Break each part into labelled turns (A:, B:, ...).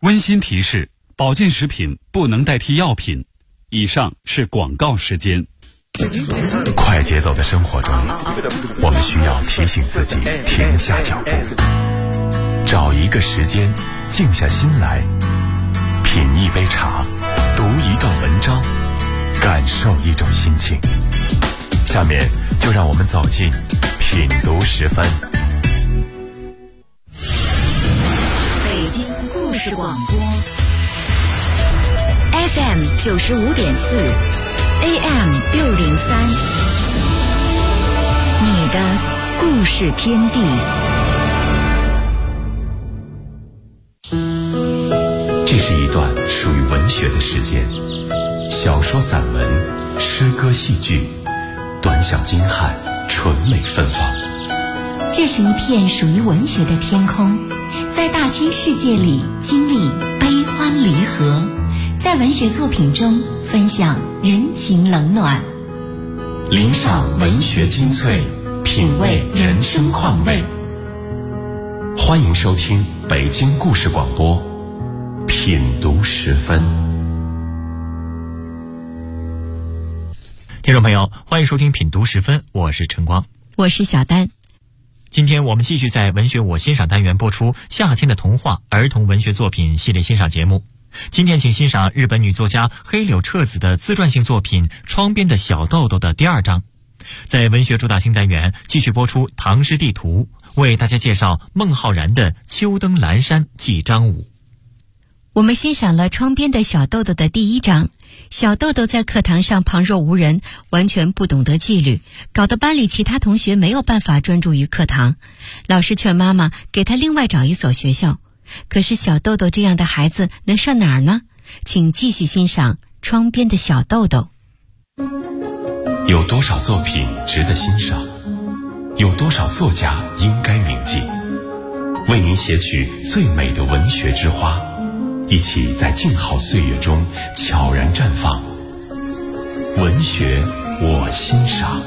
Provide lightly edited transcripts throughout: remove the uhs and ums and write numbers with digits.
A: 温馨提示：保健食品不能代替药品。以上是广告时间。
B: 快节奏的生活中，我们需要提醒自己停下脚步，找一个时间，静下心来，品一杯茶，读一段文章，感受一种心情。下面就让我们走进品读10分。
C: 北京故事广播 FM 95.4，AM 603，你的故事天地。
B: 这是一段属于文学的时间，小说、散文、诗歌、戏剧，短小精悍，纯美芬芳。
C: 这是一片属于文学的天空，在大千世界里经历悲欢离合，在文学作品中分享人情冷暖，
B: 领赏文学精粹，品味人生况味。欢迎收听北京故事广播品读10分。
D: 听众朋友，欢迎收听品读10分，我是晨光，
C: 我是小丹。
D: 今天我们继续在文学我欣赏单元播出夏天的童话儿童文学作品系列欣赏节目。今天请欣赏日本女作家黑柳彻子的自传性作品《窗边的小豆豆》的第2章。在文学主打新单元继续播出唐诗地图，为大家介绍孟浩然的《秋登蓝山记张武》。
C: 我们欣赏了窗边的小豆豆的第1章。小豆豆在课堂上旁若无人，完全不懂得纪律，搞得班里其他同学没有办法专注于课堂。老师劝妈妈给他另外找一所学校，可是小豆豆这样的孩子能上哪儿呢？请继续欣赏窗边的小豆豆。
B: 有多少作品值得欣赏？有多少作家应该铭记？为您写取最美的文学之花，一起在静好岁月中悄然绽放。文学我欣赏。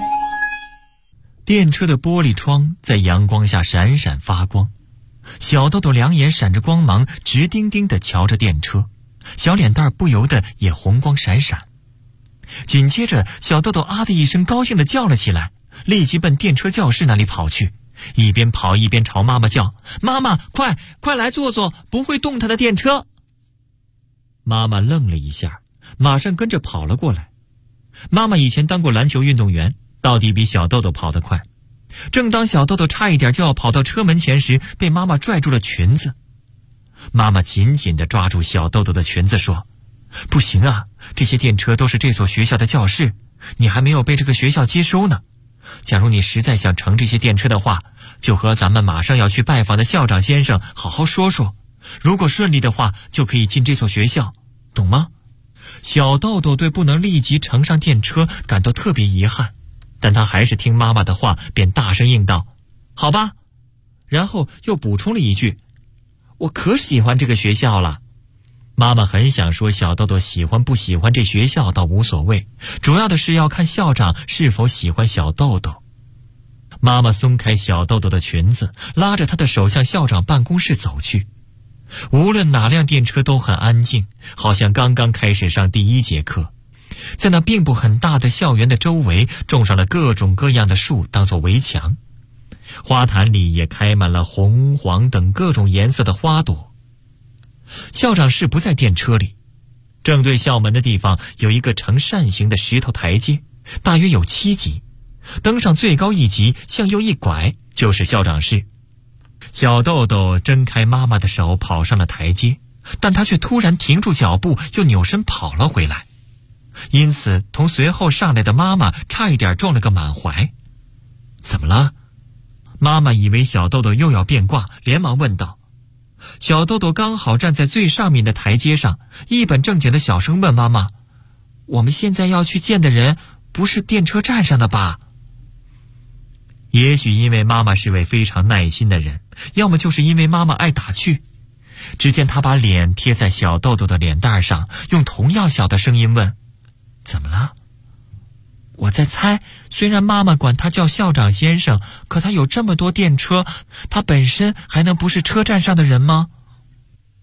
D: 电车的玻璃窗在阳光下闪闪发光，小豆豆两眼闪着光芒，直盯盯地瞧着电车，小脸蛋不由得也红光闪闪。紧接着小豆豆啊的一声高兴地叫了起来，立即奔电车教室那里跑去，一边跑一边朝妈妈叫：妈妈，快来坐坐不会动弹的电车。妈妈愣了一下，马上跟着跑了过来。妈妈以前当过篮球运动员，到底比小豆豆跑得快。正当小豆豆差一点就要跑到车门前时，被妈妈拽住了裙子。妈妈紧紧地抓住小豆豆的裙子说：不行啊，这些电车都是这所学校的教室，你还没有被这个学校接收呢。假如你实在想乘这些电车的话，就和咱们马上要去拜访的校长先生好好说说，如果顺利的话，就可以进这所学校，懂吗？小豆豆对不能立即乘上电车感到特别遗憾，但他还是听妈妈的话，便大声应道：好吧。然后又补充了一句：我可喜欢这个学校了。妈妈很想说小豆豆喜欢不喜欢这学校倒无所谓，主要的是要看校长是否喜欢小豆豆。妈妈松开小豆豆的裙子，拉着她的手向校长办公室走去。无论哪辆电车都很安静，好像刚刚开始上第1节课。在那并不很大的校园的周围，种上了各种各样的树当作围墙，花坛里也开满了红、黄等各种颜色的花朵。校长室不在电车里，正对校门的地方有一个呈扇形的石头台阶，大约有7级，登上最高1级，向右一拐就是校长室。小豆豆挣开妈妈的手跑上了台阶，但他却突然停住脚步，又扭身跑了回来，因此同随后上来的妈妈差一点撞了个满怀。怎么了？妈妈以为小豆豆又要变卦，连忙问道。小豆豆刚好站在最上面的台阶上，一本正经的小声问妈妈：我们现在要去见的人不是电车站上的吧？也许因为妈妈是位非常耐心的人，要么就是因为妈妈爱打趣。只见她把脸贴在小豆豆的脸蛋上，用同样小的声音问：怎么了？我在猜，虽然妈妈管他叫校长先生，可他有这么多电车，他本身还能不是车站上的人吗？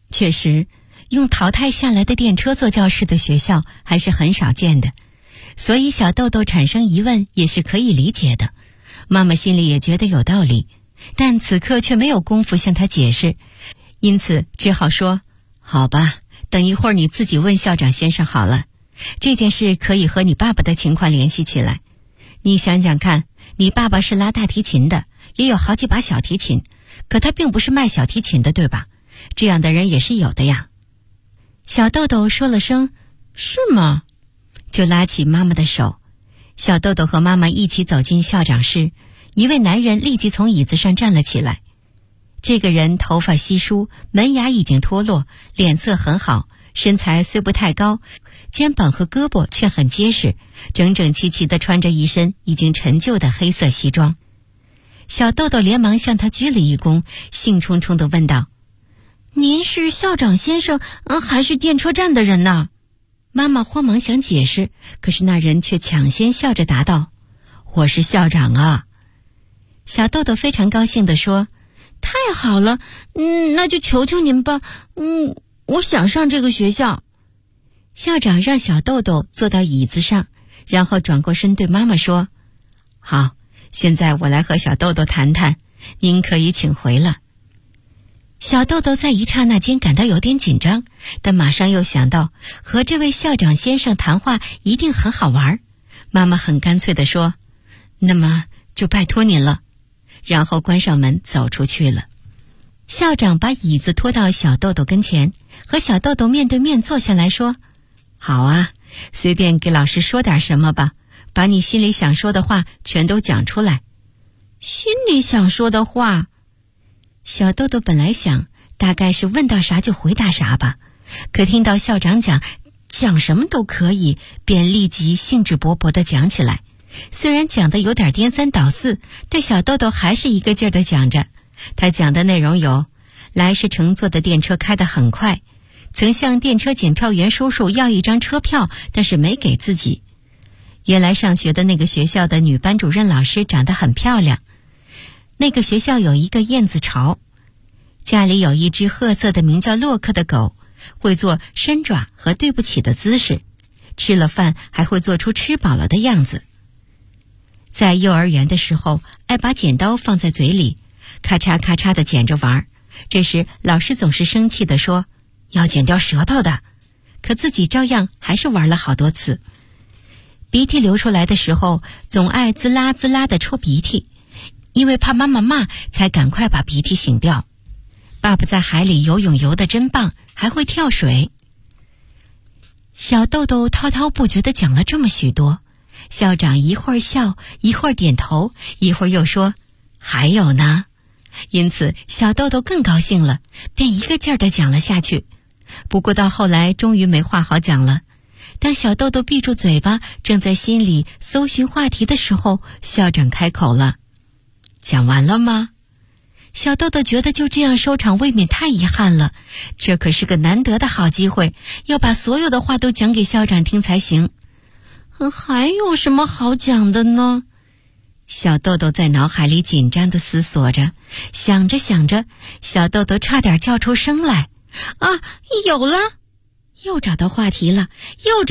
C: 确实，用淘汰下来的电车做教室的学校还是很少见的，所以小豆豆产生疑问也是可以理解的。妈妈心里也觉得有道理，但此刻却没有功夫向他解释，因此只好说：好吧，等一会儿你自己问校长先生好了。这件事可以和你爸爸的情况联系起来。你想想看，你爸爸是拉大提琴的，也有好几把小提琴，可他并不是卖小提琴的，对吧？这样的人也是有的呀。小豆豆说了声是吗，就拉起妈妈的手。小豆豆和妈妈一起走进校长室，一位男人立即从椅子上站了起来。这个人头发稀疏，门牙已经脱落，脸色很好，身材虽不太高，肩膀和胳膊却很结实，整整齐齐地穿着一身已经陈旧的黑色西装。小豆豆连忙向他鞠了一躬，兴冲冲地问道：您是校长先生，还是电车站的人呢？妈妈慌忙想解释，可是那人却抢先笑着答道：我是校长啊。小豆豆非常高兴地说：太好了，那就求求您吧，我想上这个学校。校长让小豆豆坐到椅子上，然后转过身对妈妈说：好，现在我来和小豆豆谈谈，您可以请回了。小豆豆在一刹那间感到有点紧张，但马上又想到和这位校长先生谈话一定很好玩。妈妈很干脆地说：那么就拜托您了，然后关上门走出去了。校长把椅子拖到小豆豆跟前，和小豆豆面对面坐下来说：好啊，随便给老师说点什么吧，把你心里想说的话全都讲出来。心里想说的话？小豆豆本来想大概是问到啥就回答啥吧，可听到校长讲什么都可以，便立即兴致勃勃地讲起来。虽然讲得有点颠三倒四，但小豆豆还是一个劲儿地讲着。他讲的内容有：来时乘坐的电车开得很快，曾向电车检票员叔叔要一张车票，但是没给自己。原来上学的那个学校的女班主任老师长得很漂亮。那个学校有一个燕子巢，家里有一只褐色的名叫洛克的狗，会做伸爪和对不起的姿势，吃了饭还会做出吃饱了的样子。在幼儿园的时候，爱把剪刀放在嘴里，咔嚓咔嚓地剪着玩，这时老师总是生气地说：要剪掉舌头的，可自己照样还是玩了好多次。鼻涕流出来的时候，总爱滋啦滋啦地抽鼻涕，因为怕妈妈骂，才赶快把鼻涕擤掉。爸爸在海里游泳游得真棒，还会跳水。小豆豆滔滔不绝地讲了这么许多，校长一会儿笑，一会儿点头，一会儿又说还有呢。因此小豆豆更高兴了，便一个劲儿地讲了下去。不过到后来终于没话好讲了。当小豆豆闭住嘴巴，正在心里搜寻话题的时候，校长开口了：讲完了吗？小豆豆觉得就这样收场未免太遗憾了，这可是个难得的好机会，要把所有的话都讲给校长听才行。还有什么好讲的呢？小豆豆在脑海里紧张地思索着，想着想着，小豆豆差点叫出声来。有了！又找到话题了！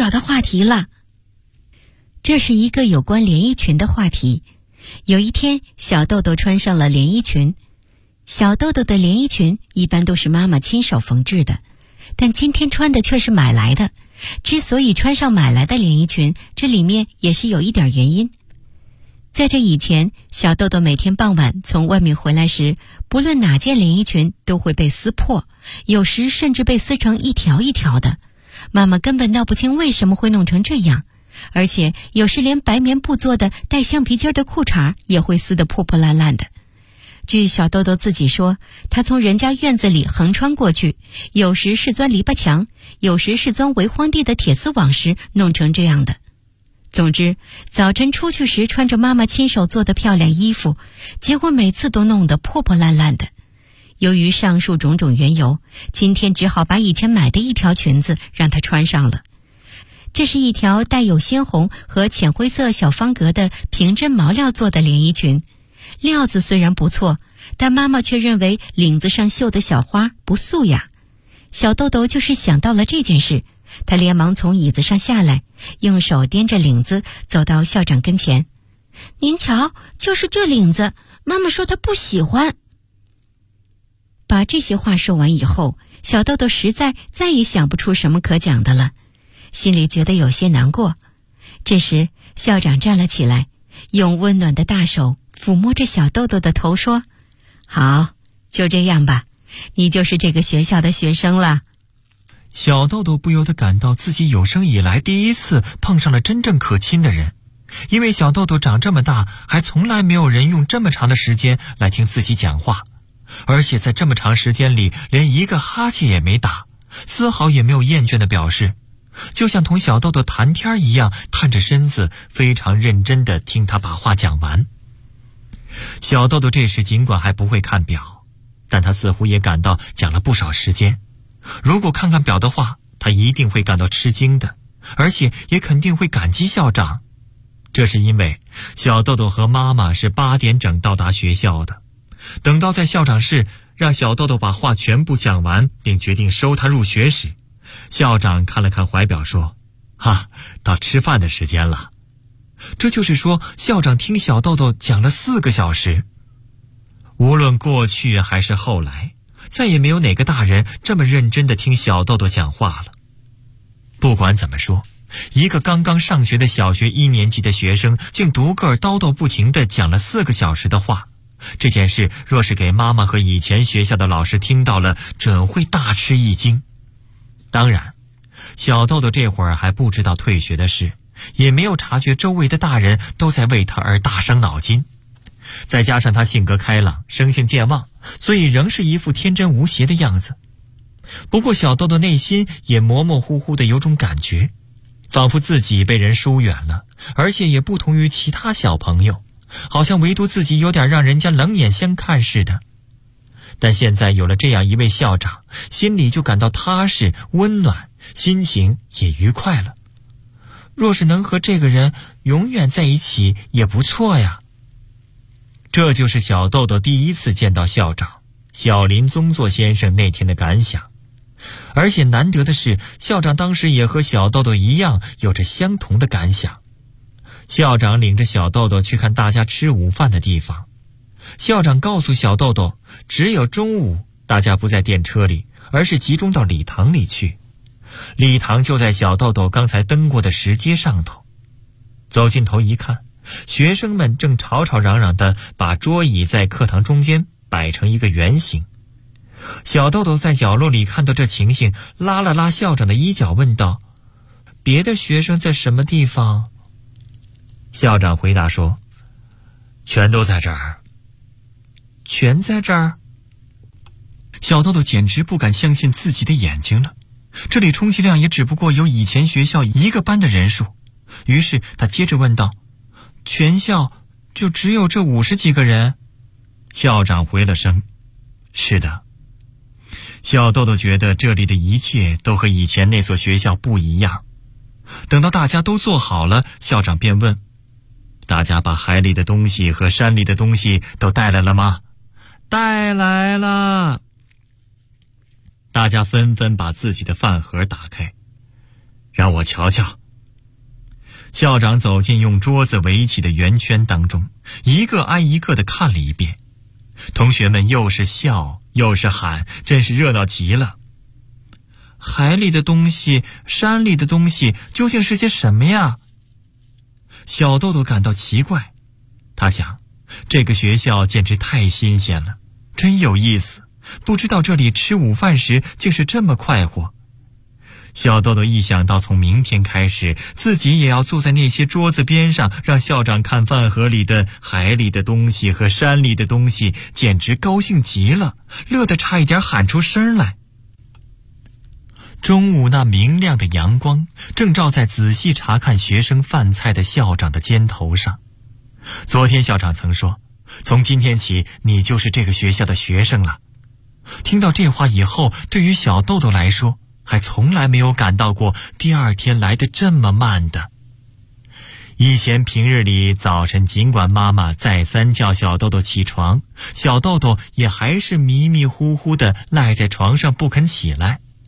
C: 这是一个有关连衣裙的话题。有一天，小豆豆穿上了连衣裙。小豆豆的连衣裙一般都是妈妈亲手缝制的，但今天穿的却是买来的。之所以穿上买来的连衣裙，这里面也是有一点原因。在这以前，小豆豆每天傍晚从外面回来时，不论哪件连衣裙都会被撕破，有时甚至被撕成一条一条的。妈妈根本闹不清为什么会弄成这样，而且有时连白棉布做的带橡皮筋的裤衩也会撕得破破烂烂的。据小豆豆自己说，他从人家院子里横穿过去，有时是钻篱笆墙，有时是钻围荒地的铁丝网时弄成这样的。总之，早晨出去时穿着妈妈亲手做的漂亮衣服，结果每次都弄得破破烂烂的。由于上述种种缘由，今天只好把以前买的一条裙子让她穿上了。这是一条带有鲜红和浅灰色小方格的平针毛料做的连衣裙，料子虽然不错，但妈妈却认为领子上绣的小花不素雅。 小豆豆就是想到了这件事，他连忙从椅子上下来，用手掂着领子走到校长跟前。您瞧，就是这领子，妈妈说她不喜欢。把这些话说完以后，小豆豆实在再也想不出什么可讲的了，心里觉得有些难过。这时校长站了起来，用温暖的大手抚摸着小豆豆的头说：好，就这样吧，你就是这个学校的学生了。
D: 小豆豆不由得感到自己有生以来第一次碰上了真正可亲的人，因为小豆豆长这么大，还从来没有人用这么长的时间来听自己讲话，而且在这么长时间里连一个哈欠也没打，丝毫也没有厌倦的表示，就像同小豆豆谈天一样，探着身子非常认真地听他把话讲完。小豆豆这时尽管还不会看表，但他似乎也感到讲了不少时间。如果看看表的话，他一定会感到吃惊的，而且也肯定会感激校长。这是因为小豆豆和妈妈是8点整到达学校的。等到在校长室让小豆豆把话全部讲完，并决定收他入学时，校长看了看怀表说：到吃饭的时间了。这就是说，校长听小豆豆讲了4个小时。无论过去还是后来，再也没有哪个大人这么认真地听小豆豆讲话了。不管怎么说，一个刚刚上学的小学1年级的学生竟独个儿叨叨不停地讲了4个小时的话，这件事若是给妈妈和以前学校的老师听到了，准会大吃一惊。当然，小豆豆这会儿还不知道退学的事，也没有察觉周围的大人都在为他而大伤脑筋。再加上他性格开朗，生性健忘，所以仍是一副天真无邪的样子。不过小豆豆内心也模模糊糊的有种感觉，仿佛自己被人疏远了，而且也不同于其他小朋友，好像唯独自己有点让人家冷眼相看似的。但现在有了这样一位校长，心里就感到踏实温暖，心情也愉快了。若是能和这个人永远在一起也不错呀。这就是小豆豆第一次见到校长小林宗作先生那天的感想。而且难得的是，校长当时也和小豆豆一样有着相同的感想。校长领着小豆豆去看大家吃午饭的地方。校长告诉小豆豆，只有中午大家不在电车里，而是集中到礼堂里去。礼堂就在小豆豆刚才登过的石阶上头。走近头一看，学生们正吵吵嚷嚷地把桌椅在课堂中间摆成一个圆形。小豆豆在角落里看到这情形，拉了拉校长的衣角问道：别的学生在什么地方？校长回答说：全都在这儿。全在这儿？小豆豆简直不敢相信自己的眼睛了，这里充其量也只不过有以前学校1个班的人数。于是他接着问道：全校就只有这50几个人？校长回了声：是的。小豆豆觉得这里的一切都和以前那所学校不一样。等到大家都坐好了，校长便问：大家把海里的东西和山里的东西都带来了吗？带来了。大家纷纷把自己的饭盒打开。让我瞧瞧。校长走进用桌子围起的圆圈当中，一个挨一个地看了一遍。同学们又是笑又是喊，真是热闹极了。海里的东西，山里的东西，究竟是些什么呀？小豆豆感到奇怪，他想，这个学校简直太新鲜了，真有意思，不知道这里吃午饭时竟是这么快活。小豆豆一想到从明天开始，自己也要坐在那些桌子边上，让校长看饭盒里的海里的东西和山里的东西，简直高兴极了，乐得差一点喊出声来。中午那明亮的阳光正照在仔细查看学生饭菜的校长的肩头上。昨天校长曾说，从今天起你就是这个学校的学生了。听到这话以后，对于小豆豆来说，还从来没有感到过第二天来得这么慢的。以前平日里早晨尽管妈妈再三叫小豆豆起床，小豆豆也还是迷迷糊糊地赖在床上不肯起来。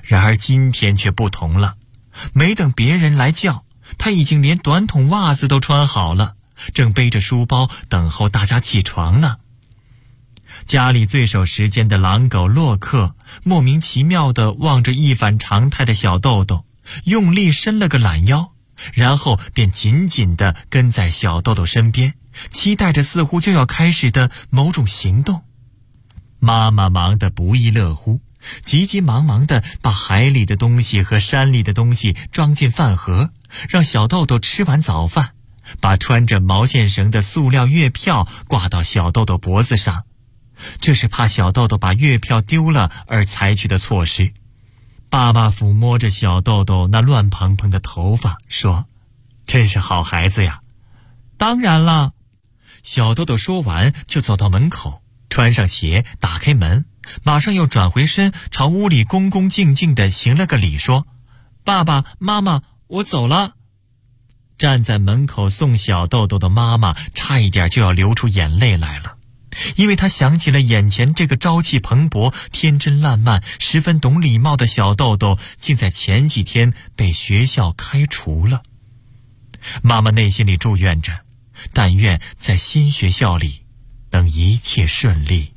D: 然而今天却不同了，没等别人来叫，他已经连短筒袜子都穿好了，正背着书包等候大家起床呢。家里最守时间的狼狗洛克莫名其妙地望着一反常态的小豆豆，用力伸了个懒腰，然后便紧紧地跟在小豆豆身边，期待着似乎就要开始的某种行动。妈妈忙得不亦乐乎，急急忙忙地把海里的东西和山里的东西装进饭盒，让小豆豆吃完早饭，把穿着毛线绳的塑料月票挂到小豆豆脖子上。这是怕小豆豆把月票丢了而采取的措施。爸爸抚摸着小豆豆那乱蓬蓬的头发，说：“真是好孩子呀。”当然了。小豆豆说完就走到门口，穿上鞋，打开门，马上又转回身，朝屋里恭恭敬敬地行了个礼，说：“爸爸妈妈，我走了。”站在门口送小豆豆的妈妈差一点就要流出眼泪来了，因为她想起了眼前这个朝气蓬勃、天真烂漫、十分懂礼貌的小豆豆，竟在前几天被学校开除了。妈妈内心里祝愿着，但愿在新学校里能一切顺利。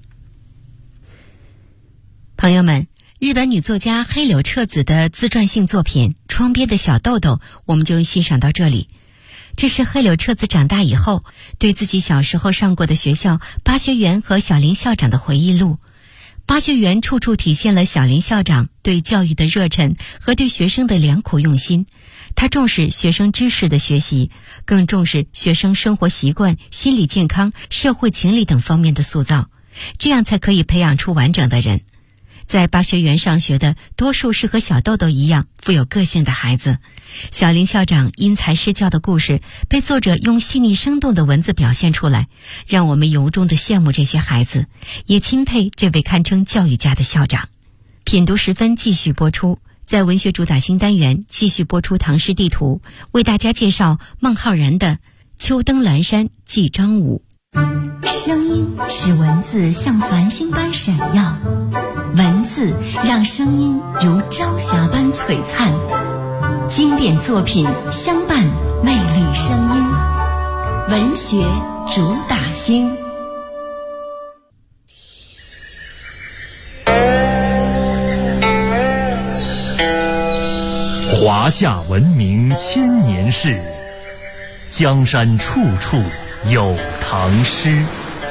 C: 朋友们，日本女作家黑柳彻子的自传性作品《窗边的小豆豆》，我们就欣赏到这里。这是黑柳彻子长大以后对自己小时候上过的学校巴学园和小林校长的回忆录。巴学园处处体现了小林校长对教育的热忱和对学生的良苦用心。他重视学生知识的学习，更重视学生生活习惯、心理健康、社会情理等方面的塑造，这样才可以培养出完整的人。在巴学园上学的多数是和小豆豆一样富有个性的孩子。小林校长因材施教的故事被作者用细腻生动的文字表现出来，让我们由衷地羡慕这些孩子，也钦佩这位堪称教育家的校长。品读时分继续播出，在文学主打新单元继续播出唐诗地图，为大家介绍孟浩然的《秋登阑珊记张武》。
E: 声音使文字像繁星般闪耀，文字让声音如朝霞般璀璨。经典作品相伴魅力声音，文学主打星。
B: 华夏文明千年事，江山处处有唐诗。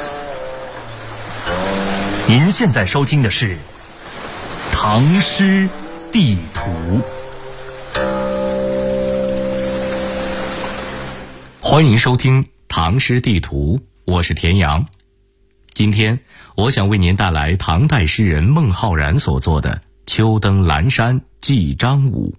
B: 您现在收听的是《唐诗地图》。欢迎收听《唐诗地图》，我是田阳。今天我想为您带来唐代诗人孟浩然所作的《秋登阑珊记张武》。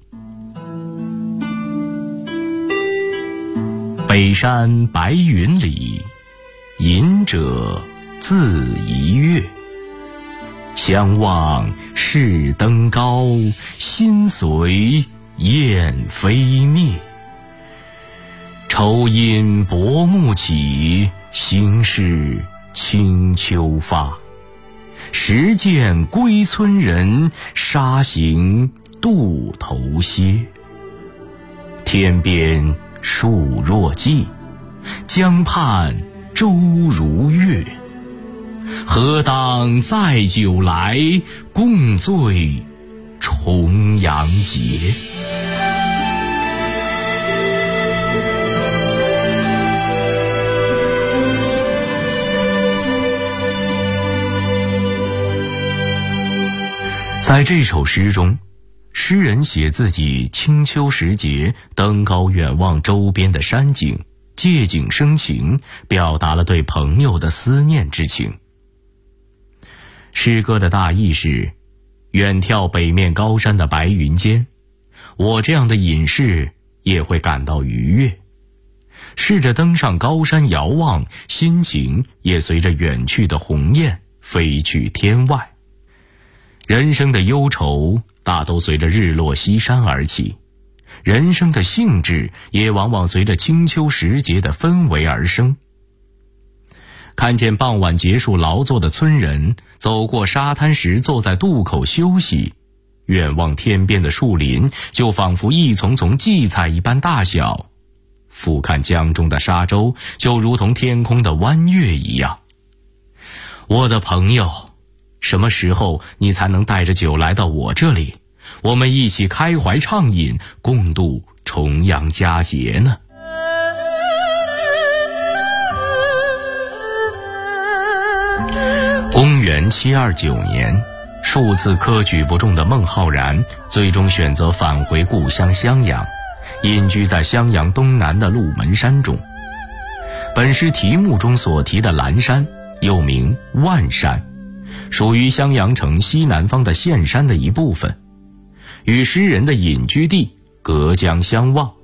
B: 北山白云里，隐者自一月。相望士登高，心随雁飞灭。愁因薄暮起，心事清秋发。时见归村人，沙行渡头歇。天边树若荠，江畔舟如月。何当载酒来，共醉重阳节。在这首诗中，诗人写自己清秋时节登高远望周边的山景，借景生情，表达了对朋友的思念之情。诗歌的大意是：远眺北面高山的白云间，我这样的隐士也会感到愉悦。试着登上高山遥望，心情也随着远去的鸿雁飞去天外。人生的忧愁大都随着日落西山而起，人生的兴致也往往随着清秋时节的氛围而生。看见傍晚结束劳作的村人走过沙滩时坐在渡口休息，
F: 远望天边的树林就仿佛一丛丛荠菜一般大小，俯瞰江中的沙洲就如同天空的弯月一样。我的朋友，什么时候你才能带着酒来到我这里，我们一起开怀畅饮，共度重阳佳节呢？公元729年，数次科举不中的孟浩然最终选择返回故乡襄阳，隐居在襄阳东南的鹿门山中。本诗题目中所提的蓝山又名万山，属于襄阳城西南方的县山的一部分，与诗人的隐居地隔江相望。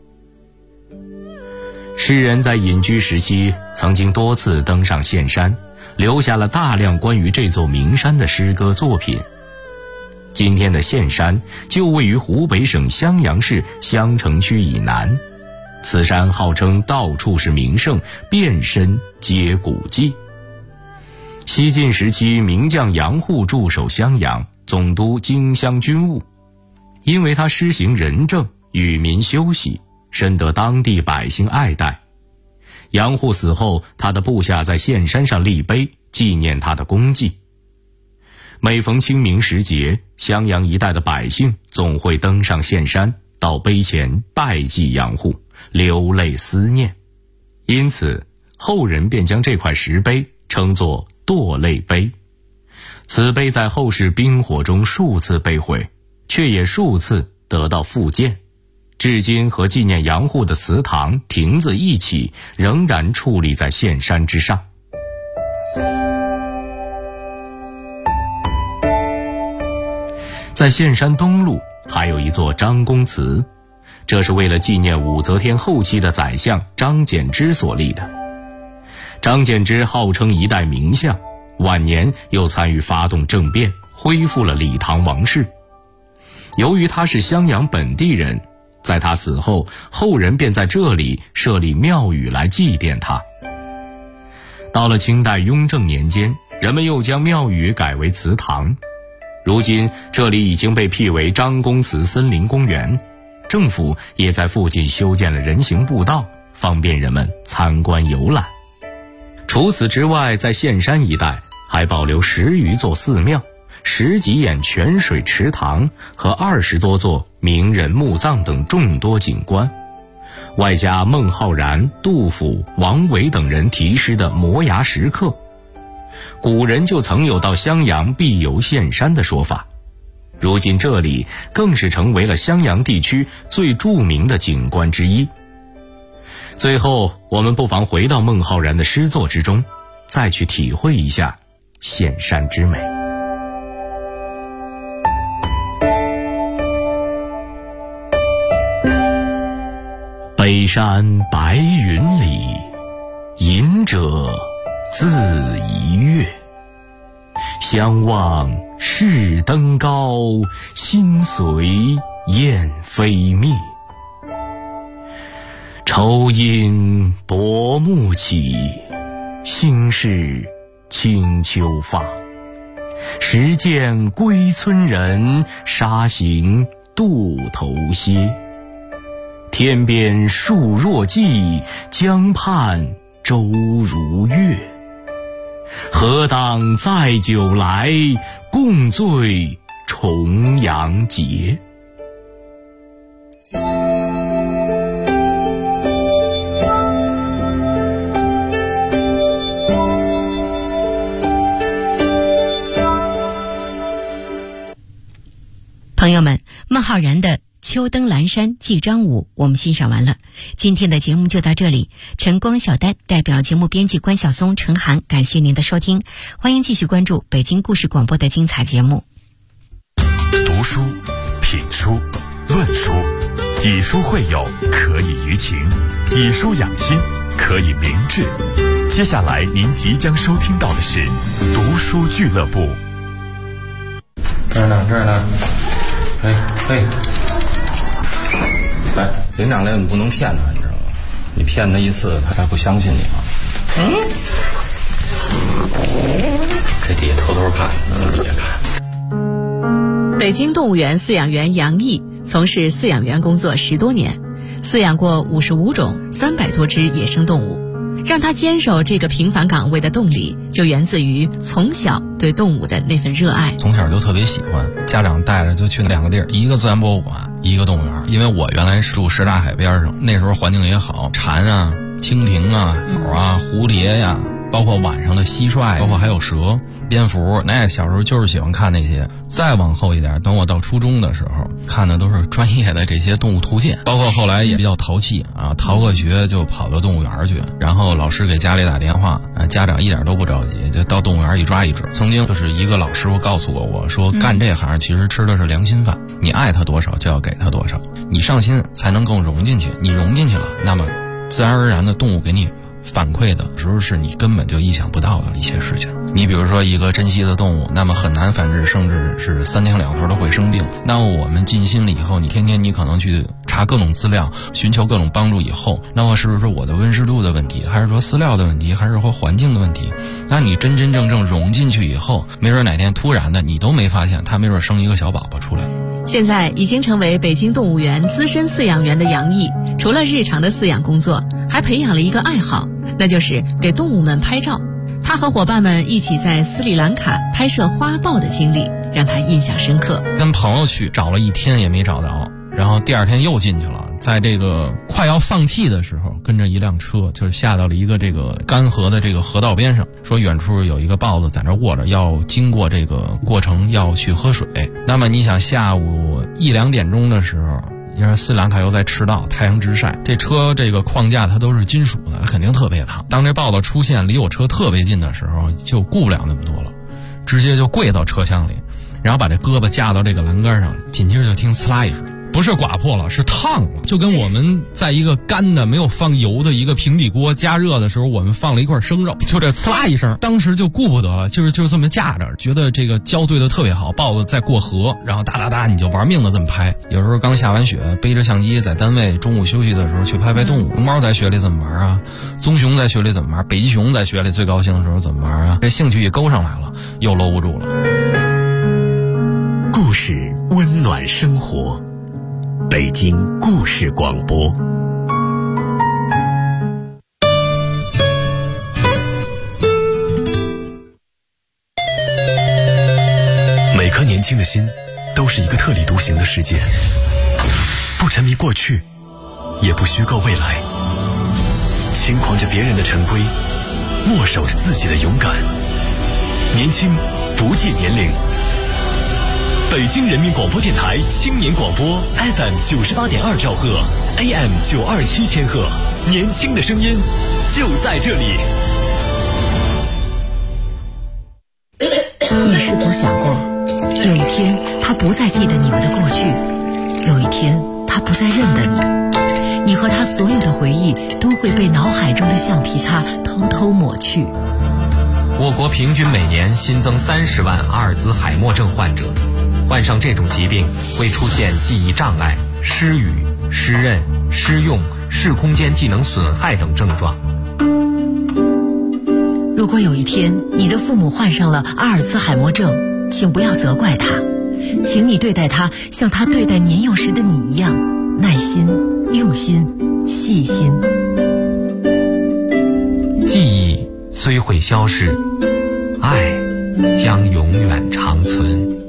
F: 诗人在隐居时期曾经多次登上县山，留下了大量关于这座名山的诗歌作品。今天的县山就位于湖北省襄阳市襄城区以南，此山号称到处是名胜，遍身皆古迹。西晋时期，名将杨户驻守襄阳，总督荆襄军务。因为他施行仁政，与民休息，深得当地百姓爱戴。杨户死后，他的部下在县山上立碑，纪念他的功绩。每逢清明时节，襄阳一带的百姓总会登上县山，到碑前拜祭杨户，流泪思念。因此，后人便将这块石碑称作堕泪碑。此碑在后世兵火中数次被毁，却也数次得到复建，至今和纪念杨户的祠堂、亭子一起，仍然矗立在县山之上。在县山东麓还有一座张公祠，这是为了纪念武则天后期的宰相张柬之所立的。张柬之号称一代名相，晚年又参与发动政变，恢复了李唐王室。由于他是襄阳本地人，在他死后，后人便在这里设立庙宇来祭奠他。到了清代雍正年间，人们又将庙宇改为祠堂。如今这里已经被辟为张公祠森林公园，政府也在附近修建了人行步道，方便人们参观游览。除此之外，在县山一带还保留10余座寺庙、10几眼泉水池塘和20多座名人墓葬等众多景观，外加孟浩然、杜甫、王维等人题诗的摩崖石刻。古人就曾有到襄阳必游县山的说法，如今这里更是成为了襄阳地区最著名的景观之一。最后，我们不妨回到孟浩然的诗作之中，再去体会一下县山之美。北山白云里，隐者自一月。相望士登高，心随雁飞灭。愁因薄暮起，心事清秋发。时见归村人，沙行渡头歇。天边树若荠，江畔舟如月。何当载酒来，共醉重阳节。
C: 朋友们，孟浩然的秋登蓝山记章舞我们欣赏完了，今天的节目就到这里。晨光小丹代表节目编辑关晓松、陈涵，感谢您的收听，欢迎继续关注北京故事广播的精彩节目。
B: 读书、品书、论书，以书会友，可以娱情；以书养心，可以明志。接下来您即将收听到的是读书俱乐部。
G: 这儿呢，哎，来，林长来，你不能骗他，你知道吗？你骗他一次，他还不相信你吗？这底下偷偷看，你别看。
H: 北京动物园饲养员杨毅从事饲养员工作10多年，饲养过55种300多只野生动物。让他坚守这个平凡岗位的动力，就源自于从小对动物的那份热爱。
G: 从小就特别喜欢，家长带着就去2个地儿，一个自然博物馆，一个动物园。因为我原来是住什刹海边上，那时候环境也好，蝉啊、蜻蜓啊、鸟啊、蝴蝶呀，包括晚上的蟋蟀，包括还有蛇、蝙蝠，那小时候就是喜欢看那些。再往后一点，等我到初中的时候，看的都是专业的这些动物图鉴，包括后来也比较淘气啊，逃个学就跑到动物园去，然后老师给家里打电话，家长一点都不着急，就到动物园一抓一只。曾经就是一个老师傅告诉过我说，干这行其实吃的是良心饭，你爱他多少就要给他多少，你上心才能更融进去，你融进去了，那么自然而然的动物给你反馈的时候是你根本就意想不到的一些事情。你比如说一个珍稀的动物，那么很难繁殖，甚至是3天2头的会生病。那么我们尽心了以后，你天天你可能去查各种资料，寻求各种帮助以后，那么是不是我的温湿度的问题，还是说饲料的问题，还是说环境的问题？那你真真正正融进去以后，没准哪天突然的你都没发现，它没准生一个小宝宝出来。
H: 现在已经成为北京动物园资深饲养员的杨毅，除了日常的饲养工作，还培养了一个爱好，那就是给动物们拍照。他和伙伴们一起在斯里兰卡拍摄花豹的经历让他印象深刻。
G: 跟朋友去找了1天也没找到，然后第2天又进去了，在这个快要放弃的时候，跟着一辆车就是下到了一个这个干涸的这个河道边上，说远处有一个豹子在那卧着，要经过这个过程要去喝水。那么你想下午1、2点钟的时候，因为斯里兰卡又在赤道，太阳直晒，这车这个框架它都是金属的，它肯定特别烫。当这豹子出现离我车特别近的时候，就顾不了那么多了，直接就跪到车厢里，然后把这胳膊架到这个栏杆上，紧接着就听呲啦一声，不是刮破了，是烫了，就跟我们在一个干的没有放油的一个平底锅加热的时候，我们放了一块生肉，就这呲啦一声，当时就顾不得了，就是这么架着，觉得这个交对的特别好，豹子在过河，然后哒哒哒你就玩命的这么拍。有时候刚下完雪，背着相机在单位中午休息的时候去拍拍动物。龙猫在雪里怎么玩啊？棕熊在雪里怎么玩？北极熊在雪里最高兴的时候怎么玩啊？这兴趣一勾上来了，又搂不住了。
B: 故事温暖生活，北京故事广播。每颗年轻的心都是一个特立独行的世界，不沉迷过去，也不虚构未来，轻狂着别人的陈规，默守着自己的勇敢。年轻不计年龄。北京人民广播电台青年广播 FM 98.2兆赫 AM 927千赫，年轻的声音就在这里。
E: 你是否想过，有一天他不再记得你们的过去，有一天他不再认得你，你和他所有的回忆都会被脑海中的橡皮擦偷偷抹去。
D: 我国平均每年新增30万阿尔兹海默症患者，患上这种疾病会出现记忆障碍、失语、失认、失用、视空间技能损害等症状。
E: 如果有一天你的父母患上了阿尔兹海默症，请不要责怪他，请你对待他像他对待年幼时的你一样，耐心、用心、细心。
D: 记忆虽会消逝，爱将永远长存。